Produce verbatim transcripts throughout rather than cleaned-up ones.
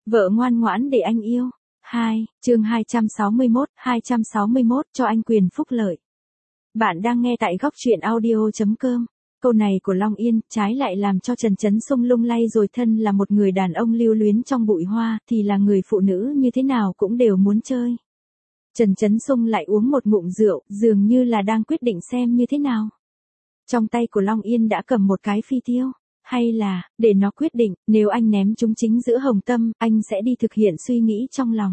Vợ ngoan ngoãn để anh yêu. hai, chương hai trăm sáu mươi mốt, hai trăm sáu mươi mốt cho anh quyền phúc lợi. Bạn đang nghe tại góc truyện audio chấm com. Câu này của Long Yên trái lại làm cho Trần Chấn Sung lung lay rồi, thân là một người đàn ông lưu luyến trong bụi hoa thì là người phụ nữ như thế nào cũng đều muốn chơi. Trần Chấn Sung lại uống một ngụm rượu, dường như là đang quyết định xem như thế nào. Trong tay của Long Yên đã cầm một cái phi tiêu. Hay là, để nó quyết định, nếu anh ném chúng chính giữa hồng tâm, anh sẽ đi thực hiện suy nghĩ trong lòng.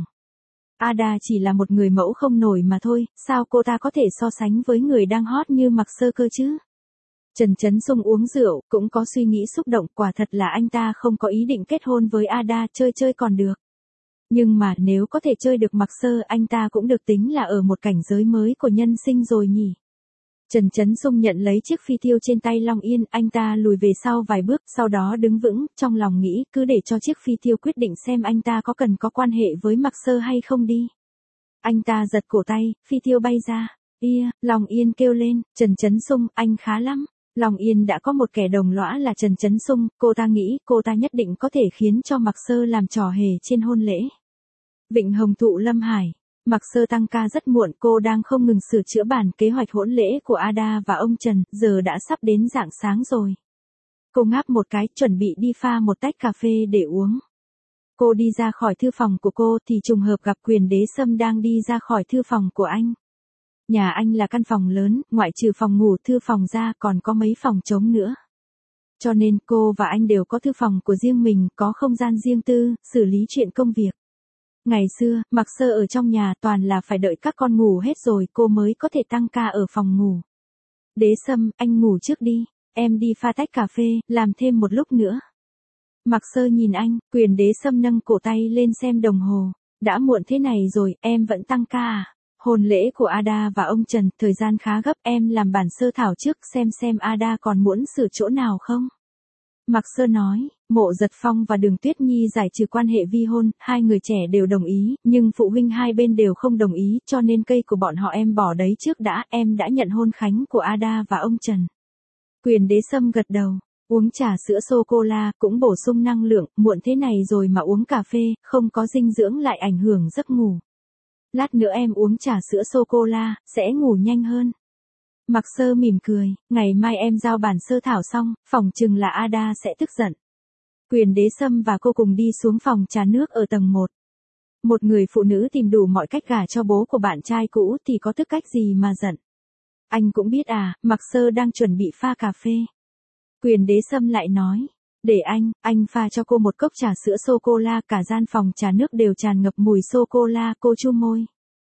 Ada chỉ là một người mẫu không nổi mà thôi, sao cô ta có thể so sánh với người đang hot như Mạc Sơ cơ chứ? Trần Chấn Sung uống rượu, cũng có suy nghĩ xúc động, quả thật là anh ta không có ý định kết hôn với Ada, chơi chơi còn được. Nhưng mà nếu có thể chơi được Mạc Sơ, anh ta cũng được tính là ở một cảnh giới mới của nhân sinh rồi nhỉ. Trần Chấn Sung nhận lấy chiếc phi tiêu trên tay Long Yên, anh ta lùi về sau vài bước, sau đó đứng vững, trong lòng nghĩ cứ để cho chiếc phi tiêu quyết định xem anh ta có cần có quan hệ với Mạc Sơ hay không đi. Anh ta giật cổ tay, phi tiêu bay ra. Ia, Long Yên kêu lên, Trần Chấn Sung, anh khá lắm. Long Yên đã có một kẻ đồng lõa là Trần Chấn Sung, cô ta nghĩ cô ta nhất định có thể khiến cho Mạc Sơ làm trò hề trên hôn lễ. Vịnh Hồng Thụ Lâm Hải. Mạc Sơ tăng ca rất muộn, cô đang không ngừng sửa chữa bản kế hoạch hôn lễ của Ada và ông Trần, giờ đã sắp đến rạng sáng rồi. Cô ngáp một cái, chuẩn bị đi pha một tách cà phê để uống. Cô đi ra khỏi thư phòng của cô thì trùng hợp gặp Quyền Đế Sâm đang đi ra khỏi thư phòng của anh. Nhà anh là căn phòng lớn, ngoại trừ phòng ngủ thư phòng ra còn có mấy phòng trống nữa. Cho nên cô và anh đều có thư phòng của riêng mình, có không gian riêng tư, xử lý chuyện công việc. Ngày xưa, Mạc Sơ ở trong nhà toàn là phải đợi các con ngủ hết rồi cô mới có thể tăng ca ở phòng ngủ. Đế Sâm, anh ngủ trước đi, em đi pha tách cà phê, làm thêm một lúc nữa. Mạc Sơ nhìn anh, Quyền Đế Sâm nâng cổ tay lên xem đồng hồ. Đã muộn thế này rồi, em vẫn tăng ca à? Hôn lễ của Ada và ông Trần, thời gian khá gấp, em làm bản sơ thảo trước xem xem Ada còn muốn sửa chỗ nào không? Mạc Sơ nói, Mộ Giật Phong và Đường Tuyết Nhi giải trừ quan hệ vi hôn, hai người trẻ đều đồng ý, nhưng phụ huynh hai bên đều không đồng ý, cho nên cây của bọn họ em bỏ đấy trước đã, em đã nhận hôn khánh của Ada và ông Trần. Quyền Đế Sâm gật đầu, uống trà sữa sô-cô-la, cũng bổ sung năng lượng, muộn thế này rồi mà uống cà phê, không có dinh dưỡng lại ảnh hưởng giấc ngủ. Lát nữa em uống trà sữa sô-cô-la, sẽ ngủ nhanh hơn. Mạc Sơ mỉm cười, ngày mai em giao bản sơ thảo xong, phòng chừng là Ada sẽ tức giận. Quyền Đế Sâm và cô cùng đi xuống phòng trà nước ở tầng một. Một người phụ nữ tìm đủ mọi cách gả cho bố của bạn trai cũ thì có tức cách gì mà giận. Anh cũng biết à, Mạc Sơ đang chuẩn bị pha cà phê. Quyền Đế Sâm lại nói, để anh, anh pha cho cô một cốc trà sữa sô-cô-la, cả gian phòng trà nước đều tràn ngập mùi sô-cô-la, cô chu môi.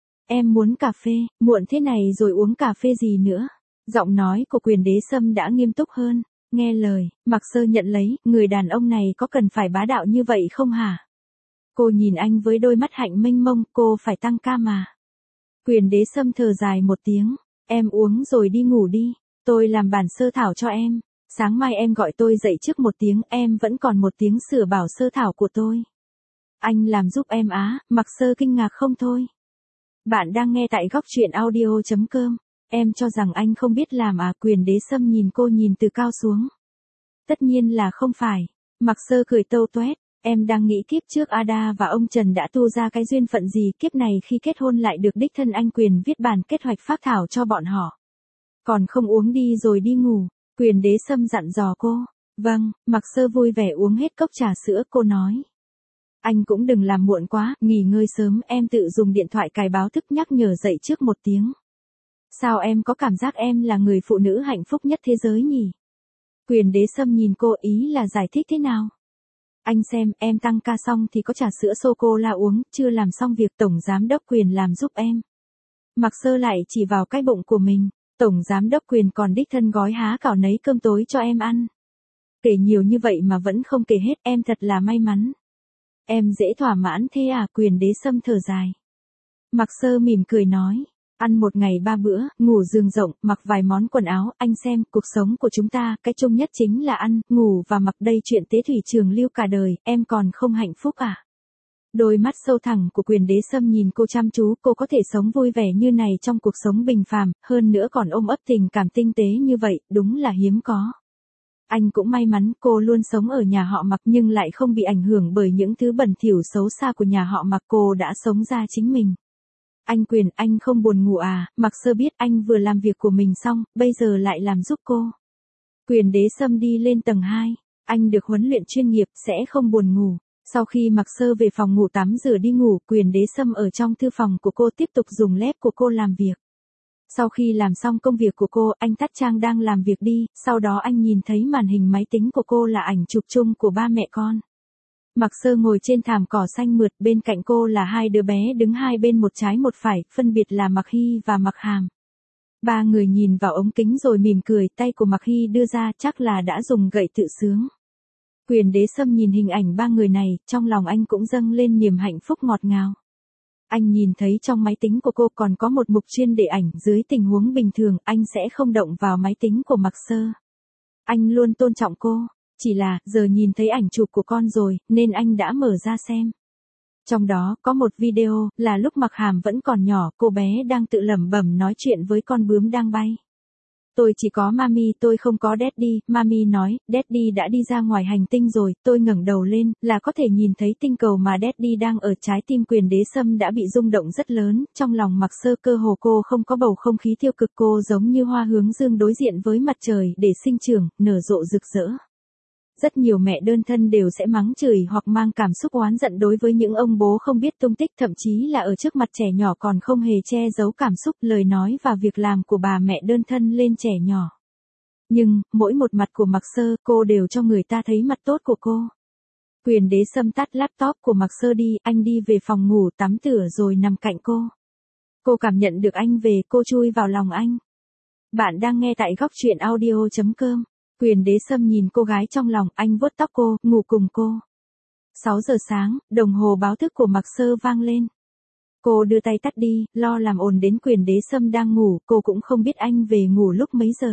Em muốn cà phê, muộn thế này rồi uống cà phê gì nữa? Giọng nói của Quyền Đế Sâm đã nghiêm túc hơn. Nghe lời, Mạc Sơ nhận lấy, người đàn ông này có cần phải bá đạo như vậy không hả? Cô nhìn anh với đôi mắt hạnh mênh mông, cô phải tăng ca mà. Quyền Đế Sâm thở dài một tiếng, em uống rồi đi ngủ đi, tôi làm bản sơ thảo cho em. Sáng mai em gọi tôi dậy trước một tiếng, em vẫn còn một tiếng sửa bảo sơ thảo của tôi. Anh làm giúp em á, Mạc Sơ kinh ngạc không thôi. Bạn đang nghe tại góc truyện audio chấm com. Em cho rằng anh không biết làm à? Quyền Đế Sâm nhìn cô nhìn từ cao xuống. Tất nhiên là không phải. Mạc Sơ cười tâu toét. Em đang nghĩ kiếp trước Ada và ông Trần đã tu ra cái duyên phận gì, kiếp này khi kết hôn lại được đích thân anh Quyền viết bản kết hoạch phác thảo cho bọn họ. Còn không uống đi rồi đi ngủ. Quyền Đế Sâm dặn dò cô. Vâng, Mạc Sơ vui vẻ uống hết cốc trà sữa, cô nói. Anh cũng đừng làm muộn quá, nghỉ ngơi sớm, em tự dùng điện thoại cài báo thức nhắc nhở dậy trước một tiếng. Sao em có cảm giác em là người phụ nữ hạnh phúc nhất thế giới nhỉ? Quyền Đế Sâm nhìn cô, ý là giải thích thế nào? Anh xem, em tăng ca xong thì có trà sữa sô-cô-la uống, chưa làm xong việc Tổng Giám đốc Quyền làm giúp em. Mạc Sơ lại chỉ vào cái bụng của mình, Tổng Giám đốc Quyền còn đích thân gói há cảo nấy cơm tối cho em ăn. Kể nhiều như vậy mà vẫn không kể hết, em thật là may mắn. Em dễ thỏa mãn thế à? Quyền Đế Sâm thở dài. Mạc Sơ mỉm cười nói. Ăn một ngày ba bữa, ngủ giường rộng, mặc vài món quần áo, anh xem, cuộc sống của chúng ta, cái chung nhất chính là ăn, ngủ và mặc, đây chuyện tế thủy trường lưu cả đời, em còn không hạnh phúc à? Đôi mắt sâu thẳm của Quyền Đế Sâm nhìn cô chăm chú, cô có thể sống vui vẻ như này trong cuộc sống bình phàm, hơn nữa còn ôm ấp tình cảm tinh tế như vậy, đúng là hiếm có. Anh cũng may mắn cô luôn sống ở nhà họ Mạc nhưng lại không bị ảnh hưởng bởi những thứ bẩn thỉu xấu xa của nhà họ Mạc, cô đã sống ra chính mình. Anh Quyền, anh không buồn ngủ à? Mạc Sơ biết anh vừa làm việc của mình xong, bây giờ lại làm giúp cô. Quyền Đế Sâm đi lên tầng hai. Anh được huấn luyện chuyên nghiệp, sẽ không buồn ngủ. Sau khi Mạc Sơ về phòng ngủ tắm rửa đi ngủ, Quyền Đế Sâm ở trong thư phòng của cô tiếp tục dùng laptop của cô làm việc. Sau khi làm xong công việc của cô, anh tắt trang đang làm việc đi, sau đó anh nhìn thấy màn hình máy tính của cô là ảnh chụp chung của ba mẹ con. Mạc Sơ ngồi trên thảm cỏ xanh mượt, bên cạnh cô là hai đứa bé đứng hai bên một trái một phải, phân biệt là Mạc Hy và Mạc Hàm. Ba người nhìn vào ống kính rồi mỉm cười, tay của Mạc Hy đưa ra chắc là đã dùng gậy tự sướng. Quyền Đế Sâm nhìn hình ảnh ba người này, trong lòng anh cũng dâng lên niềm hạnh phúc ngọt ngào. Anh nhìn thấy trong máy tính của cô còn có một mục chuyên để ảnh, dưới tình huống bình thường anh sẽ không động vào máy tính của Mạc Sơ. Anh luôn tôn trọng cô, chỉ là giờ nhìn thấy ảnh chụp của con rồi, nên anh đã mở ra xem. Trong đó có một video là lúc Mạc Hàm vẫn còn nhỏ, cô bé đang tự lẩm bẩm nói chuyện với con bướm đang bay. Tôi chỉ có Mami, tôi không có Daddy. Mami nói, Daddy đã đi ra ngoài hành tinh rồi. Tôi ngẩng đầu lên, là có thể nhìn thấy tinh cầu mà Daddy đang ở. Trái tim Quyền Đế Sâm đã bị rung động rất lớn. Trong lòng Mạc Sơ cơ hồ cô không có bầu không khí tiêu cực, cô giống như hoa hướng dương đối diện với mặt trời để sinh trưởng, nở rộ rực rỡ. Rất nhiều mẹ đơn thân đều sẽ mắng chửi hoặc mang cảm xúc oán giận đối với những ông bố không biết tung tích, thậm chí là ở trước mặt trẻ nhỏ còn không hề che giấu cảm xúc, lời nói và việc làm của bà mẹ đơn thân lên trẻ nhỏ. Nhưng, mỗi một mặt của Mạc Sơ, cô đều cho người ta thấy mặt tốt của cô. Quyền Đế Sâm tắt laptop của Mạc Sơ đi, anh đi về phòng ngủ tắm rửa rồi nằm cạnh cô. Cô cảm nhận được anh về, cô chui vào lòng anh. Bạn đang nghe tại góc truyện audio chấm com. Quyền Đế Sâm nhìn cô gái trong lòng, anh vuốt tóc cô, ngủ cùng cô. sáu giờ sáng, đồng hồ báo thức của Mạc Sơ vang lên. Cô đưa tay tắt đi, lo làm ồn đến Quyền Đế Sâm đang ngủ, cô cũng không biết anh về ngủ lúc mấy giờ.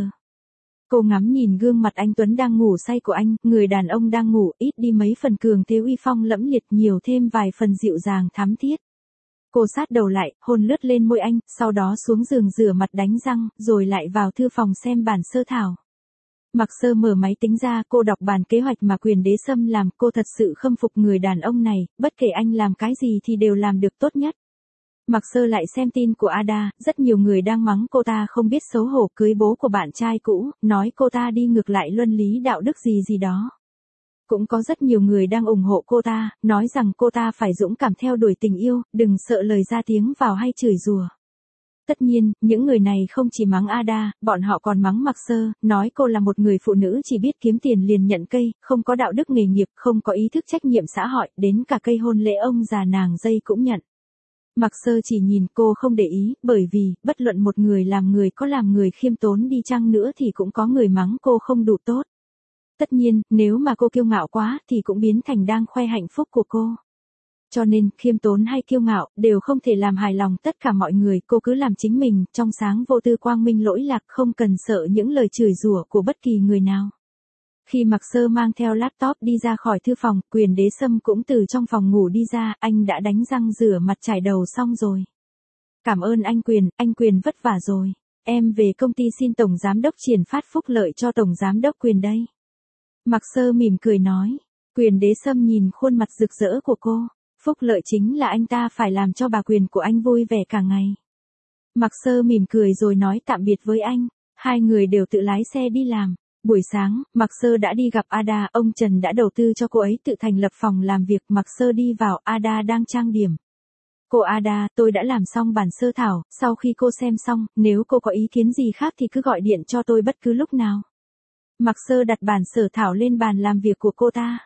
Cô ngắm nhìn gương mặt anh Tuấn đang ngủ say của anh, người đàn ông đang ngủ, ít đi mấy phần cường thế uy phong lẫm liệt, nhiều thêm vài phần dịu dàng thắm thiết. Cô sát đầu lại, hôn lướt lên môi anh, sau đó xuống giường rửa mặt đánh răng, rồi lại vào thư phòng xem bản sơ thảo. Mạc Sơ mở máy tính ra, cô đọc bản kế hoạch mà Quyền Đế Sâm làm, cô thật sự khâm phục người đàn ông này, bất kể anh làm cái gì thì đều làm được tốt nhất. Mạc Sơ lại xem tin của Ada, rất nhiều người đang mắng cô ta không biết xấu hổ cưới bố của bạn trai cũ, nói cô ta đi ngược lại luân lý đạo đức gì gì đó. Cũng có rất nhiều người đang ủng hộ cô ta, nói rằng cô ta phải dũng cảm theo đuổi tình yêu, đừng sợ lời ra tiếng vào hay chửi rủa. Tất nhiên, những người này không chỉ mắng Ada, bọn họ còn mắng Mạc Sơ, nói cô là một người phụ nữ chỉ biết kiếm tiền liền nhận cây, không có đạo đức nghề nghiệp, không có ý thức trách nhiệm xã hội, đến cả cây hôn lễ ông già nàng dây cũng nhận. Mạc Sơ chỉ nhìn cô không để ý, bởi vì, bất luận một người làm người có làm người khiêm tốn đi chăng nữa thì cũng có người mắng cô không đủ tốt. Tất nhiên, nếu mà cô kiêu ngạo quá thì cũng biến thành đang khoe hạnh phúc của cô. Cho nên, khiêm tốn hay kiêu ngạo, đều không thể làm hài lòng tất cả mọi người, cô cứ làm chính mình, trong sáng vô tư quang minh lỗi lạc, không cần sợ những lời chửi rủa của bất kỳ người nào. Khi Mạc Sơ mang theo laptop đi ra khỏi thư phòng, Quyền Đế Sâm cũng từ trong phòng ngủ đi ra, anh đã đánh răng rửa mặt chải đầu xong rồi. Cảm ơn anh Quyền, anh Quyền vất vả rồi. Em về công ty xin Tổng Giám đốc triển phát phúc lợi cho Tổng Giám đốc Quyền đây. Mạc Sơ mỉm cười nói. Quyền Đế Sâm nhìn khuôn mặt rực rỡ của cô. Phúc lợi chính là anh ta phải làm cho bà Quyền của anh vui vẻ cả ngày. Mạc Sơ mỉm cười rồi nói tạm biệt với anh. Hai người đều tự lái xe đi làm. Buổi sáng, Mạc Sơ đã đi gặp Ada, ông Trần đã đầu tư cho cô ấy tự thành lập phòng làm việc. Mạc Sơ đi vào, Ada đang trang điểm. Cô Ada, tôi đã làm xong bản sơ thảo, sau khi cô xem xong, nếu cô có ý kiến gì khác thì cứ gọi điện cho tôi bất cứ lúc nào. Mạc Sơ đặt bản sơ thảo lên bàn làm việc của cô ta.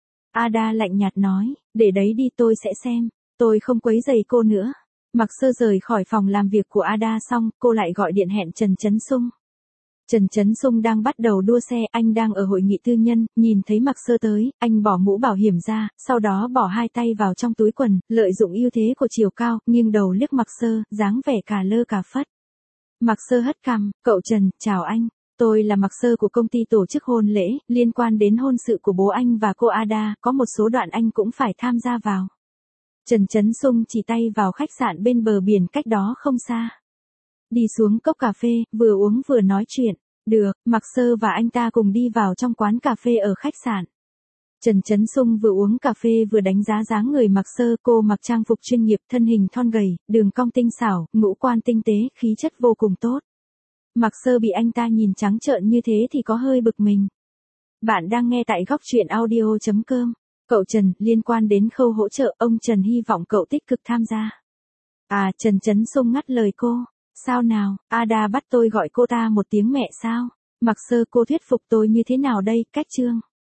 Ada lạnh nhạt nói, để đấy đi tôi sẽ xem, tôi không quấy rầy cô nữa. Mạc Sơ rời khỏi phòng làm việc của Ada xong, cô lại gọi điện hẹn Trần Chấn Sung. Trần Chấn Sung đang bắt đầu đua xe, anh đang ở hội nghị tư nhân, nhìn thấy Mạc Sơ tới, anh bỏ mũ bảo hiểm ra, sau đó bỏ hai tay vào trong túi quần, lợi dụng ưu thế của chiều cao, nghiêng đầu liếc Mạc Sơ, dáng vẻ cà lơ cà phất. Mạc Sơ hất cằm, cậu Trần, chào anh, tôi là Mạc Sơ của công ty tổ chức hôn lễ, liên quan đến hôn sự của bố anh và cô Ada, có một số đoạn anh cũng phải tham gia vào. Trần Chấn Sung chỉ tay vào khách sạn bên bờ biển cách đó không xa. Đi xuống cốc cà phê, vừa uống vừa nói chuyện. Được, Mạc Sơ và anh ta cùng đi vào trong quán cà phê ở khách sạn. Trần Chấn Sung vừa uống cà phê vừa đánh giá dáng người Mạc Sơ, cô mặc trang phục chuyên nghiệp, thân hình thon gầy, đường cong tinh xảo, ngũ quan tinh tế, khí chất vô cùng tốt. Mạc Sơ bị anh ta nhìn trắng trợn như thế thì có hơi bực mình. Bạn đang nghe tại góc truyện audio.com. Cậu Trần, liên quan đến khâu hỗ trợ, ông Trần hy vọng cậu tích cực tham gia. À, Trần Chấn Sung ngắt lời cô. Sao nào, Ada bắt tôi gọi cô ta một tiếng mẹ sao? Mạc Sơ, cô thuyết phục tôi như thế nào đây, cách chương.